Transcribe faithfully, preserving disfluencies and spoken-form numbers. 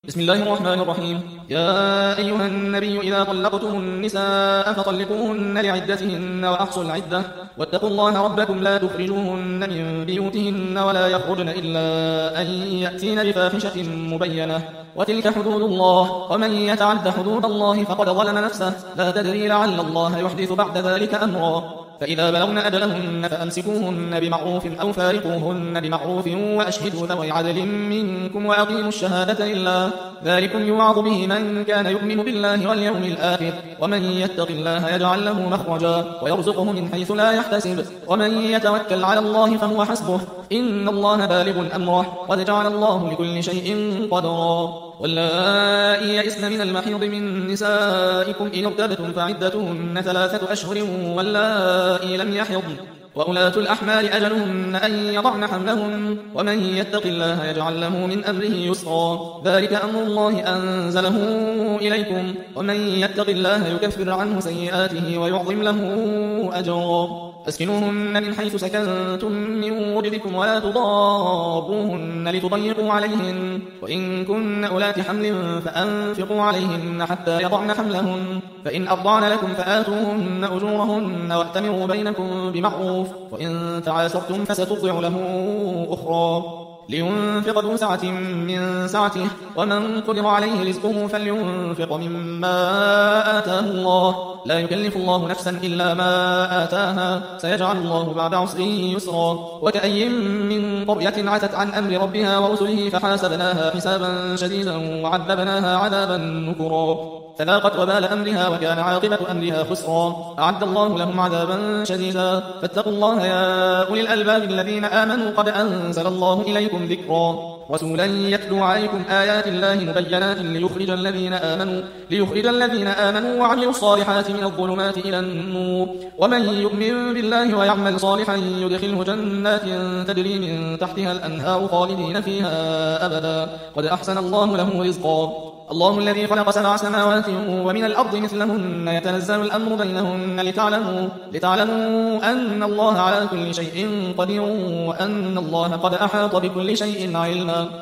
بسم الله الرحمن الرحيم. يا أيها النبي إذا طلقتم النساء فطلقوهن لعدتهن وأحصوا العدة واتقوا الله ربكم لا تخرجوهن من بيوتهن ولا يخرجن إلا أن يأتين بفاحشة مبينة وتلك حدود الله ومن يتعد حدود الله فقد ظلم نفسه لا تدري لعل الله يحدث بعد ذلك أمرا. فإذا بلغن أجلهن فأمسكوهن بمعروف أو فارقوهن بمعروف وأشهدوا ذوي عدل منكم وأقيموا الشهادة لله ذلكم يوعظ به من كان يؤمن بالله واليوم الآخر ومن يتق الله يجعل له مخرجا ويرزقه من حيث لا يحتسب ومن يتوكل على الله فهو حسبه إن الله بالغ أمره قد جعل الله لكل شيء قدرا. واللائي يئسن من المحيض من نسائكم إن ارتبتم فعدتهن ثلاثة أشهر واللائي لم يحضن وأولاة الأحمال أجلهن أن يضعن حملهن ومن يتق الله يجعل له من أمره يسرا ذلك أمر الله أنزله إليكم ومن يتق الله يكفر عنه سيئاته ويعظم له أجرا. أسكنوهن من حيث سكنتم من وجدكم ولا تضاروهن لتضيقوا عليهن وإن كن أولات حمل فأنفقوا عليهن حتى يضعن حملهن فإن أرضعن لكم فآتوهن أجورهن وأتمروا بينكم بمعروف وإن تعاسرتم فسترضع له أخرى لينفق ذو سعة من سعته ومن قدر عليه رزقه فلينفق مما آتاه الله لا يكلف الله نفسا إلا ما آتاها سيجعل الله بعد عسر يسرا. وكأي من قرية عتت عن أمر ربها ورسله فحاسبناها حسابا شديدا وعذبناها عذابا نكرا فذاقت وبال أمرها وكان عاقبة أمرها خسرا. أعد الله لهم عذابا شديدا فاتقوا الله يا أولي الألباب الذين آمنوا قد أنزل الله إليكم ذكرا رسولا يتلو عليكم آيات الله مبينات ليخرج الذين آمنوا ليخرج الذين آمنوا وعملوا الصالحات من الظلمات إلى النور ومن يؤمن بالله ويعمل صالحا يدخله جنات تجري من تحتها الأنهار خالدين فيها أبدا قد أحسن الله له رزقا. الله الذي خلق سبع سماوات ومن الأرض مثلهن يتنزل الأمر بينهن لتعلموا, لتعلموا أن الله على كل شيء قدير وأن الله قد أحاط بكل شيء علما.